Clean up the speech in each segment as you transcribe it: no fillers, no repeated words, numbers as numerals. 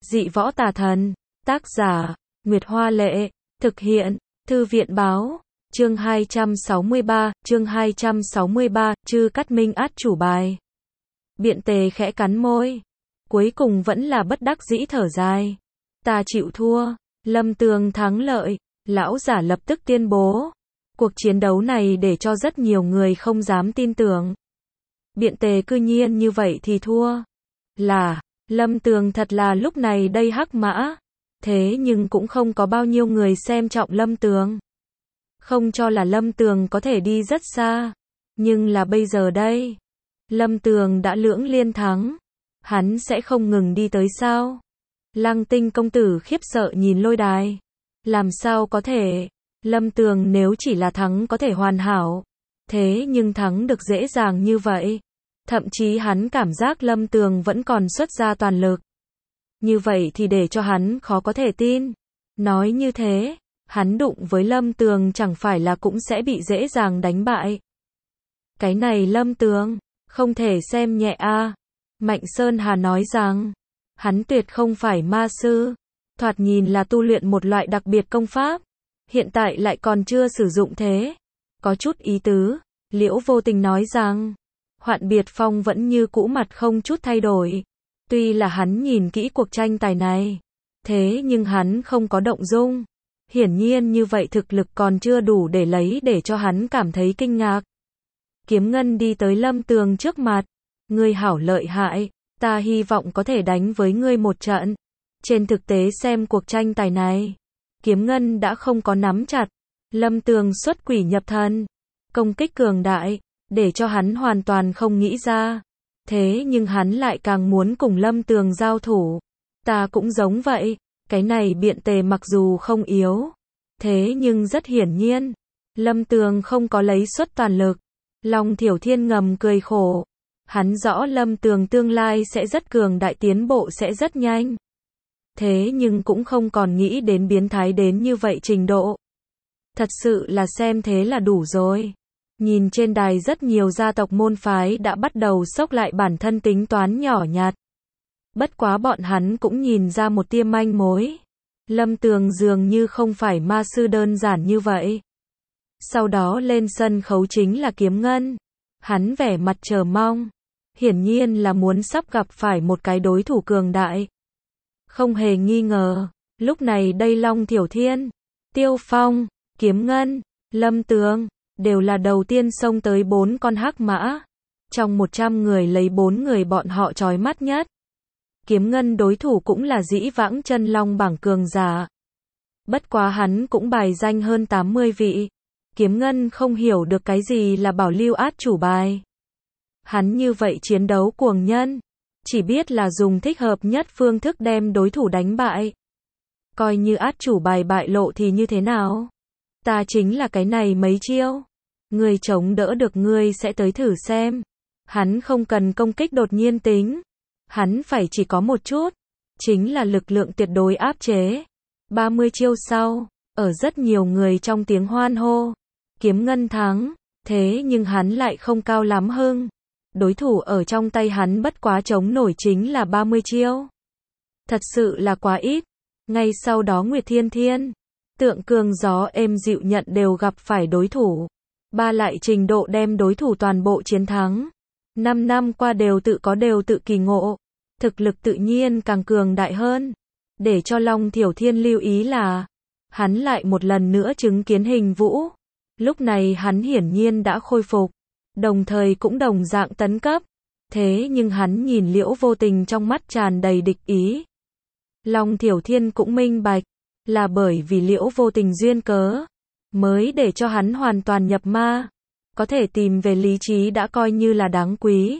Dị võ tà thần. Tác giả, Nguyệt Hoa Lệ. Thực hiện, Thư viện Báo. Chương 263, Chư Cát Minh át chủ bài. Biện Tề khẽ cắn môi. Cuối cùng vẫn là bất đắc dĩ thở dài. Ta chịu thua. Lâm Tường thắng lợi. Lão giả lập tức tuyên bố. Cuộc chiến đấu này để cho rất nhiều người không dám tin tưởng. Biện Tề cư nhiên như vậy thì thua. Là, Lâm Tường thật là lúc này đây hắc mã. Thế nhưng cũng không có bao nhiêu người xem trọng Lâm Tường. Không cho là Lâm Tường có thể đi rất xa. Nhưng là bây giờ đây. Lâm Tường đã lưỡng liên thắng. Hắn sẽ không ngừng đi tới sao? Lăng Tinh công tử khiếp sợ nhìn lôi đài. Làm sao có thể? Lâm Tường nếu chỉ là thắng có thể hoàn hảo. Thế nhưng thắng được dễ dàng như vậy. Thậm chí hắn cảm giác Lâm Tường vẫn còn xuất ra toàn lực. Như vậy thì để cho hắn khó có thể tin. Nói như thế, hắn đụng với Lâm Tường chẳng phải là cũng sẽ bị dễ dàng đánh bại. Cái này Lâm Tường, không thể xem nhẹ a. Mạnh Sơn Hà nói rằng, hắn tuyệt không phải ma sư. Thoạt nhìn là tu luyện một loại đặc biệt công pháp. Hiện tại lại còn chưa sử dụng thế. Có chút ý tứ. Liễu Vô Tình nói rằng, Hoạn Biệt Phong vẫn như cũ mặt không chút thay đổi. Tuy là hắn nhìn kỹ cuộc tranh tài này. Thế nhưng hắn không có động dung. Hiển nhiên như vậy thực lực còn chưa đủ để lấy để cho hắn cảm thấy kinh ngạc. Kiếm Ngân đi tới Lâm Tường trước mặt. Ngươi hảo lợi hại. Ta hy vọng có thể đánh với ngươi một trận. Trên thực tế xem cuộc tranh tài này. Kiếm Ngân đã không có nắm chặt. Lâm Tường xuất quỷ nhập thần. Công kích cường đại. Để cho hắn hoàn toàn không nghĩ ra. Thế nhưng hắn lại càng muốn cùng Lâm Tường giao thủ. Ta cũng giống vậy. Cái này Biện Tề mặc dù không yếu. Thế nhưng rất hiển nhiên. Lâm Tường không có lấy xuất toàn lực. Long Thiểu Thiên ngầm cười khổ. Hắn rõ Lâm Tường tương lai sẽ rất cường đại, tiến bộ sẽ rất nhanh. Thế nhưng cũng không còn nghĩ đến biến thái đến như vậy trình độ. Thật sự là xem thế là đủ rồi. Nhìn trên đài rất nhiều gia tộc môn phái đã bắt đầu xốc lại bản thân tính toán nhỏ nhặt. Bất quá bọn hắn cũng nhìn ra một tia manh mối. Lâm Tường dường như không phải ma sư đơn giản như vậy. Sau đó lên sân khấu chính là Kiếm Ngân. Hắn vẻ mặt chờ mong. Hiển nhiên là muốn sắp gặp phải một cái đối thủ cường đại. Không hề nghi ngờ. Lúc này đây Long Thiểu Thiên, Tiêu Phong, Kiếm Ngân, Lâm Tường đều là đầu tiên xông tới 4 con hắc mã. Trong 100 người lấy 4 người bọn họ chói mắt nhất. Kiếm Ngân đối thủ cũng là dĩ vãng chân long bảng cường giả. Bất quá hắn cũng bài danh hơn 80 vị. Kiếm Ngân không hiểu được cái gì là bảo lưu át chủ bài. Hắn như vậy chiến đấu cuồng nhân. Chỉ biết là dùng thích hợp nhất phương thức đem đối thủ đánh bại. Coi như át chủ bài bại lộ thì như thế nào? Ta chính là cái này mấy chiêu. Ngươi chống đỡ được ngươi sẽ tới thử xem. Hắn không cần công kích đột nhiên tính. Hắn phải chỉ có một chút. Chính là lực lượng tuyệt đối áp chế. 30 chiêu sau, ở rất nhiều người trong tiếng hoan hô. Kiếm Ngân thắng. Thế nhưng hắn lại không cao lắm hưng. Đối thủ ở trong tay hắn bất quá chống nổi chính là 30 chiêu. Thật sự là quá ít. Ngay sau đó Nguyệt Thiên Thiên, Tượng Cương Gió êm dịu nhận đều gặp phải đối thủ. Ba lại trình độ đem đối thủ toàn bộ chiến thắng. 5 năm qua đều tự kỳ ngộ. Thực lực tự nhiên càng cường đại hơn. Để cho Long Thiểu Thiên lưu ý là, hắn lại một lần nữa chứng kiến Hình Vũ. Lúc này hắn hiển nhiên đã khôi phục. Đồng thời cũng đồng dạng tấn cấp. Thế nhưng hắn nhìn Liễu Vô Tình trong mắt tràn đầy địch ý. Long Thiểu Thiên cũng minh bạch. Là bởi vì Liễu Vô Tình duyên cớ. Mới để cho hắn hoàn toàn nhập ma. Có thể tìm về lý trí đã coi như là đáng quý.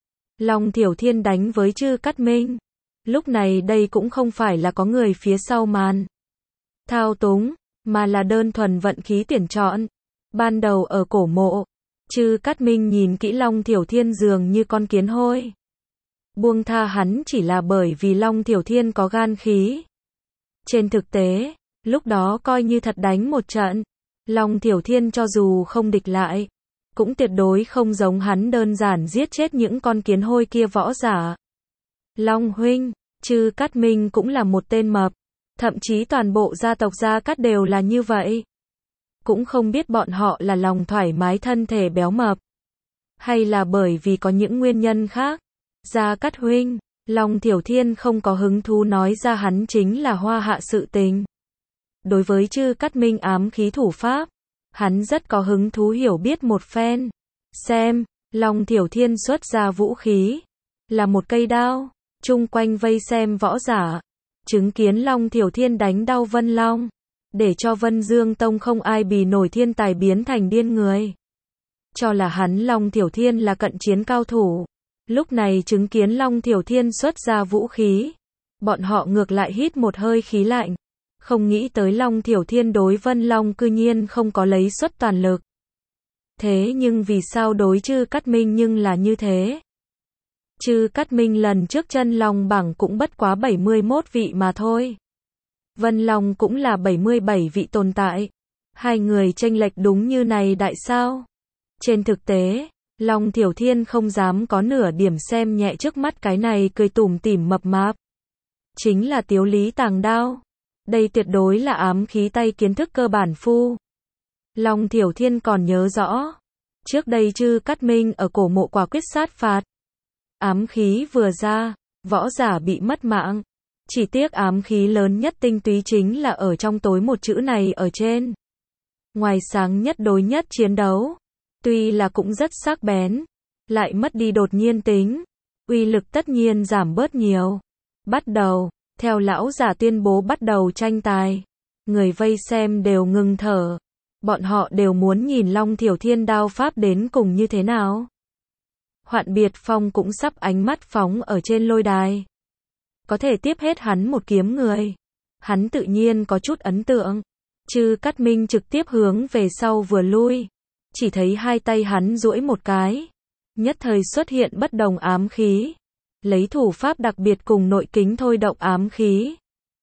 Long Thiểu Thiên đánh với Chư Cát Minh. Lúc này đây cũng không phải là có người phía sau màn thao túng. Mà là đơn thuần vận khí tuyển chọn. Ban đầu ở cổ mộ. Chư Cát Minh nhìn kỹ Long Thiểu Thiên dường như con kiến hôi. Buông tha hắn chỉ là bởi vì Long Thiểu Thiên có gan khí. Trên thực tế, lúc đó coi như thật đánh một trận. Long Thiểu Thiên cho dù không địch lại, cũng tuyệt đối không giống hắn đơn giản giết chết những con kiến hôi kia võ giả. Long huynh, Chư Cát Minh cũng là một tên mập. Thậm chí toàn bộ gia tộc Gia Cát đều là như vậy. Cũng không biết bọn họ là lòng thoải mái thân thể béo mập. Hay là bởi vì có những nguyên nhân khác. Gia Cát huynh, Long Thiểu Thiên không có hứng thú nói ra hắn chính là hoa hạ sự tình. Đối với Chư Cát Minh ám khí thủ pháp, hắn rất có hứng thú hiểu biết một phen. Xem, Long Thiểu Thiên xuất ra vũ khí, là một cây đao, chung quanh vây xem võ giả, chứng kiến Long Thiểu Thiên đánh đau Vân Long, để cho Vân Dương Tông không ai bì nổi thiên tài biến thành điên người. Cho là hắn Long Thiểu Thiên là cận chiến cao thủ. Lúc này chứng kiến Long Thiểu Thiên xuất ra vũ khí, bọn họ ngược lại hít một hơi khí lạnh. Không nghĩ tới Long Thiểu Thiên đối Vân Long cư nhiên không có lấy xuất toàn lực. Thế nhưng vì sao đối Chư Cát Minh nhưng là như thế? Chư Cát Minh lần trước chân long bảng cũng bất quá 71 vị mà thôi. Vân Long cũng là 77 vị tồn tại. Hai người chênh lệch đúng như này đại sao? Trên thực tế, Long Thiểu Thiên không dám có nửa điểm xem nhẹ trước mắt cái này cười tủm tỉm mập mạp. Chính là Tiếu Lý Tàng Đao. Đây tuyệt đối là ám khí tay kiến thức cơ bản phu. Long Thiểu Thiên còn nhớ rõ. Trước đây Chư Cát Minh ở cổ mộ quả quyết sát phạt. Ám khí vừa ra, võ giả bị mất mạng. Chỉ tiếc ám khí lớn nhất tinh túy chính là ở trong tối một chữ này ở trên. Ngoài sáng nhất đối nhất chiến đấu, tuy là cũng rất sắc bén, lại mất đi đột nhiên tính, uy lực tất nhiên giảm bớt nhiều. Bắt đầu, theo lão giả tuyên bố bắt đầu tranh tài, người vây xem đều ngừng thở. Bọn họ đều muốn nhìn Long Thiểu Thiên đao pháp đến cùng như thế nào. Hoạn Biệt Phong cũng sắp ánh mắt phóng ở trên lôi đài. Có thể tiếp hết hắn một kiếm người. Hắn tự nhiên có chút ấn tượng. Chư Cát Minh trực tiếp hướng về sau vừa lui. Chỉ thấy hai tay hắn duỗi một cái. Nhất thời xuất hiện bất đồng ám khí. Lấy thủ pháp đặc biệt cùng nội kính thôi động ám khí.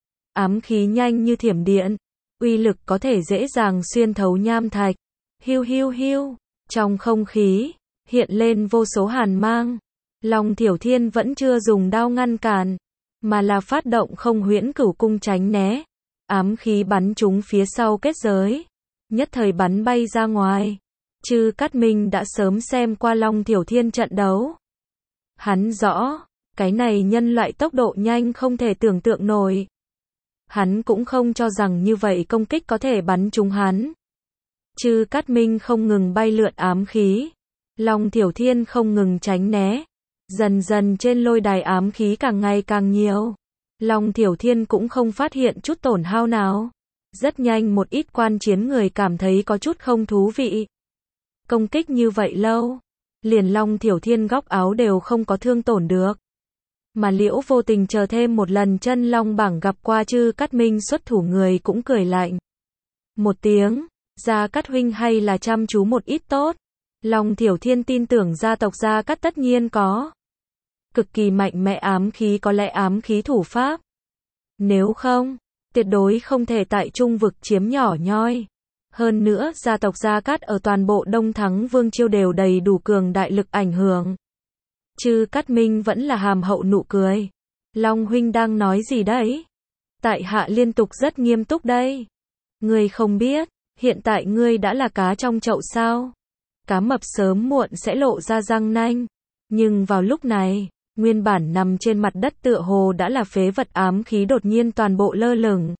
Ám khí nhanh như thiểm điện. Uy lực có thể dễ dàng xuyên thấu nham thạch. Hiu hiu hiu. Trong không khí, hiện lên vô số hàn mang. Long Thiểu Thiên vẫn chưa dùng đao ngăn cản, mà là phát động không huyễn cửu cung tránh né. Ám khí bắn trúng phía sau kết giới. Nhất thời bắn bay ra ngoài. Chư Cát Minh đã sớm xem qua Long Thiểu Thiên trận đấu. Hắn rõ, cái này nhân loại tốc độ nhanh không thể tưởng tượng nổi. Hắn cũng không cho rằng như vậy công kích có thể bắn trúng hắn. Chư Cát Minh không ngừng bay lượn ám khí. Long Thiểu Thiên không ngừng tránh né. Dần dần trên lôi đài ám khí càng ngày càng nhiều. Long Thiểu Thiên cũng không phát hiện chút tổn hao nào. Rất nhanh một ít quan chiến người cảm thấy có chút không thú vị. Công kích như vậy lâu, liền Long Thiểu Thiên góc áo đều không có thương tổn được. Mà Liễu Vô Tình chờ thêm một lần chân long bảng gặp qua Chư Cát Minh xuất thủ người cũng cười lạnh. Một tiếng, Gia Cát huynh hay là chăm chú một ít tốt. Long Thiểu Thiên tin tưởng gia tộc Gia Cát tất nhiên có cực kỳ mạnh mẽ ám khí, có lẽ ám khí thủ pháp. Nếu không, tuyệt đối không thể tại trung vực chiếm nhỏ nhoi. Hơn nữa, gia tộc Gia Cát ở toàn bộ Đông Thắng Vương Chiêu đều đầy đủ cường đại lực ảnh hưởng. Chư Cát Minh vẫn là hàm hậu nụ cười. Long huynh đang nói gì đấy? Tại hạ liên tục rất nghiêm túc đây. Ngươi không biết, hiện tại ngươi đã là cá trong chậu sao? Cá mập sớm muộn sẽ lộ ra răng nanh. Nhưng vào lúc này, nguyên bản nằm trên mặt đất tựa hồ đã là phế vật ám khí đột nhiên toàn bộ lơ lửng.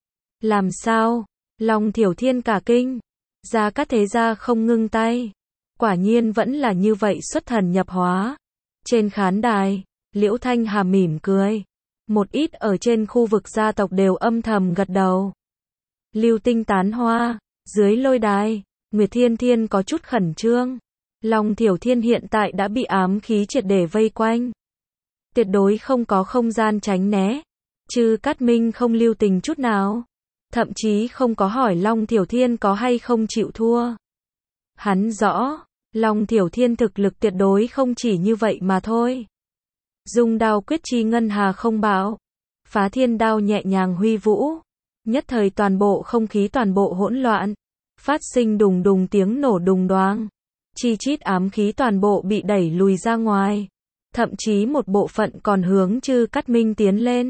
Làm sao? Long Thiểu Thiên cả kinh. Gia Cát thế gia không ngưng tay. Quả nhiên vẫn là như vậy xuất thần nhập hóa. Trên khán đài, Liễu Thanh Hà mỉm cười. Một ít ở trên khu vực gia tộc đều âm thầm gật đầu. Lưu tinh tán hoa, dưới lôi đài, Nguyệt Thiên Thiên có chút khẩn trương. Long Thiểu Thiên hiện tại đã bị ám khí triệt để vây quanh. Tuyệt đối không có không gian tránh né. Chư Cát Minh không lưu tình chút nào. Thậm chí không có hỏi Long Thiểu Thiên có hay không chịu thua. Hắn rõ, Long Thiểu Thiên thực lực tuyệt đối không chỉ như vậy mà thôi. Dung đao quyết chi ngân hà không bão. Phá thiên đao nhẹ nhàng huy vũ. Nhất thời toàn bộ không khí toàn bộ hỗn loạn. Phát sinh đùng đùng tiếng nổ đùng đoáng. Chi chít ám khí toàn bộ bị đẩy lùi ra ngoài. thậm chí một bộ phận còn hướng Trư Cát Minh tiến lên.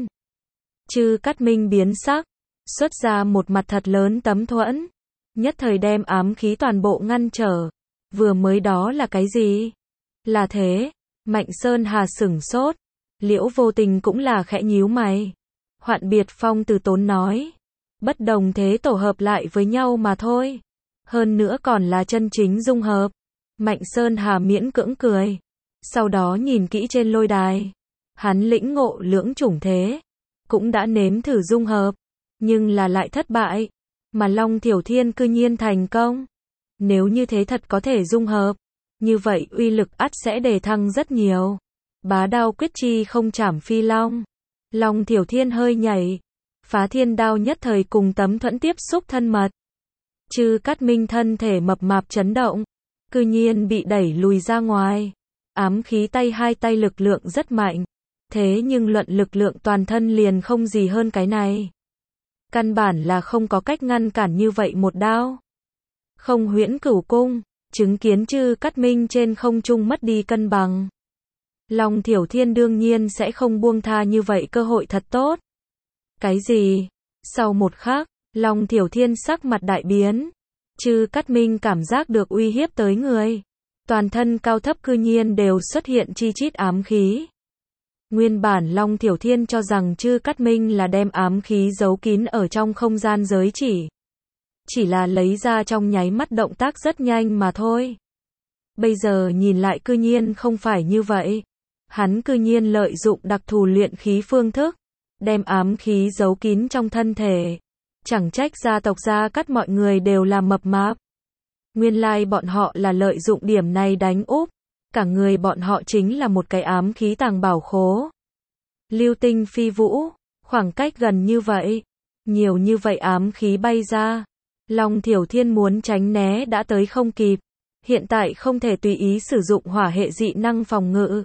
Trư Cát Minh biến sắc, xuất ra một mặt thật lớn tấm thuẫn, nhất thời đem ám khí toàn bộ ngăn trở. Vừa mới đó là cái gì? Là thế, Mạnh Sơn Hà sửng sốt, Liễu Vô Tình cũng là khẽ nhíu mày. Hoạn Biệt Phong từ tốn nói, bất đồng thế tổ hợp lại với nhau mà thôi. Hơn nữa còn là chân chính dung hợp. Mạnh Sơn Hà miễn cưỡng cười. Sau đó nhìn kỹ trên lôi đài. Hắn lĩnh ngộ lưỡng chủng thế. Cũng đã nếm thử dung hợp. Nhưng là lại thất bại. Mà Long Thiểu Thiên cư nhiên thành công. Nếu như thế thật có thể dung hợp. Như vậy uy lực ắt sẽ đề thăng rất nhiều. Bá đao quyết chi không chảm phi long. Long Thiểu Thiên hơi nhảy. Phá thiên đao nhất thời cùng tấm thuẫn tiếp xúc thân mật. Trư Cát Minh thân thể mập mạp chấn động. Cư nhiên bị đẩy lùi ra ngoài. Ám khí hai tay lực lượng rất mạnh. Thế nhưng luận lực lượng toàn thân liền không gì hơn cái này. Căn bản là không có cách ngăn cản như vậy một đao. Không Huyễn Cửu Cung, chứng kiến Trư Cát Minh trên không trung mất đi cân bằng. Long Thiểu Thiên đương nhiên sẽ không buông tha như vậy cơ hội thật tốt. Cái gì? Sau một khắc, Long Thiểu Thiên sắc mặt đại biến. Trư Cát Minh cảm giác được uy hiếp tới người. Toàn thân cao thấp cư nhiên đều xuất hiện chi chít ám khí. Nguyên bản Long Thiểu Thiên cho rằng Trư Cát Minh là đem ám khí giấu kín ở trong không gian giới chỉ. Chỉ là lấy ra trong nháy mắt động tác rất nhanh mà thôi. Bây giờ nhìn lại cư nhiên không phải như vậy. Hắn cư nhiên lợi dụng đặc thù luyện khí phương thức. Đem ám khí giấu kín trong thân thể. Chẳng trách gia tộc Gia Cát mọi người đều là mập mạp. Nguyên lai bọn họ là lợi dụng điểm này đánh úp. Cả người bọn họ chính là một cái ám khí tàng bảo khố. Lưu tinh phi vũ, khoảng cách gần như vậy. Nhiều như vậy ám khí bay ra. Long Thiểu Thiên muốn tránh né đã tới không kịp. Hiện tại không thể tùy ý sử dụng hỏa hệ dị năng phòng ngự.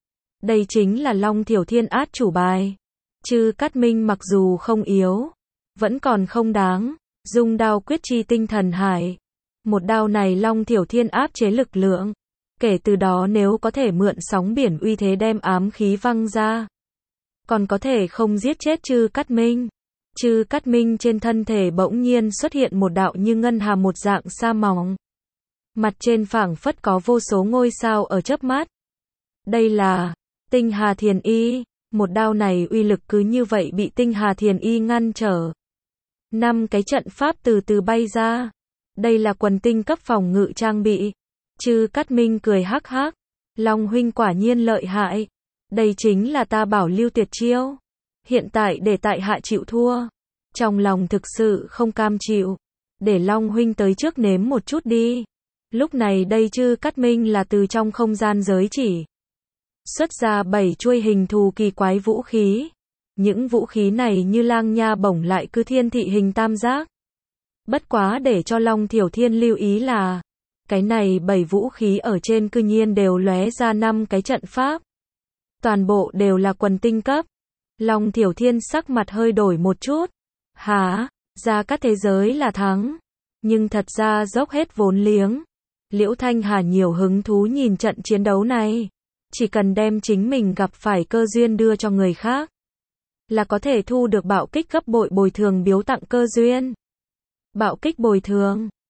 Đây chính là Long Thiểu Thiên át chủ bài. Trư Cát Minh mặc dù không yếu, vẫn còn không đáng. Dung đao quyết chi tinh thần hải. Một đao này Long Thiểu Thiên áp chế lực lượng. Kể từ đó nếu có thể mượn sóng biển uy thế đem ám khí văng ra. Còn có thể không giết chết Trư Cát Minh. Trư Cát Minh trên thân thể bỗng nhiên xuất hiện một đạo như ngân hà một dạng sa mỏng. Mặt trên phảng phất có vô số ngôi sao ở chớp mắt. Đây là Tinh Hà Thiền Y. Một đao này uy lực cứ như vậy bị Tinh Hà Thiền Y ngăn trở. 5 cái trận pháp từ từ bay ra. Đây là quần tinh cấp phòng ngự trang bị. Trư Cát Minh cười hắc hắc. Long huynh quả nhiên lợi hại. Đây chính là ta bảo lưu tuyệt chiêu. Hiện tại để tại hạ chịu thua. Trong lòng thực sự không cam chịu. Để Long huynh tới trước nếm một chút đi. Lúc này đây Trư Cát Minh là từ trong không gian giới chỉ. Xuất ra 7 chuôi hình thù kỳ quái vũ khí. Những vũ khí này như lang nha bổng lại cứ thiên thị hình tam giác. Bất quá để cho Long Thiểu Thiên lưu ý là, cái này 7 vũ khí ở trên cư nhiên đều lóe ra 5 cái trận pháp. Toàn bộ đều là quần tinh cấp. Long Thiểu Thiên sắc mặt hơi đổi một chút. Hả? Gia Cát thế giới là thắng. Nhưng thật ra dốc hết vốn liếng. Liễu Thanh Hà nhiều hứng thú nhìn trận chiến đấu này. Chỉ cần đem chính mình gặp phải cơ duyên đưa cho người khác. Là có thể thu được bạo kích gấp bội bồi thường biếu tặng cơ duyên. Bạo kích bồi thường.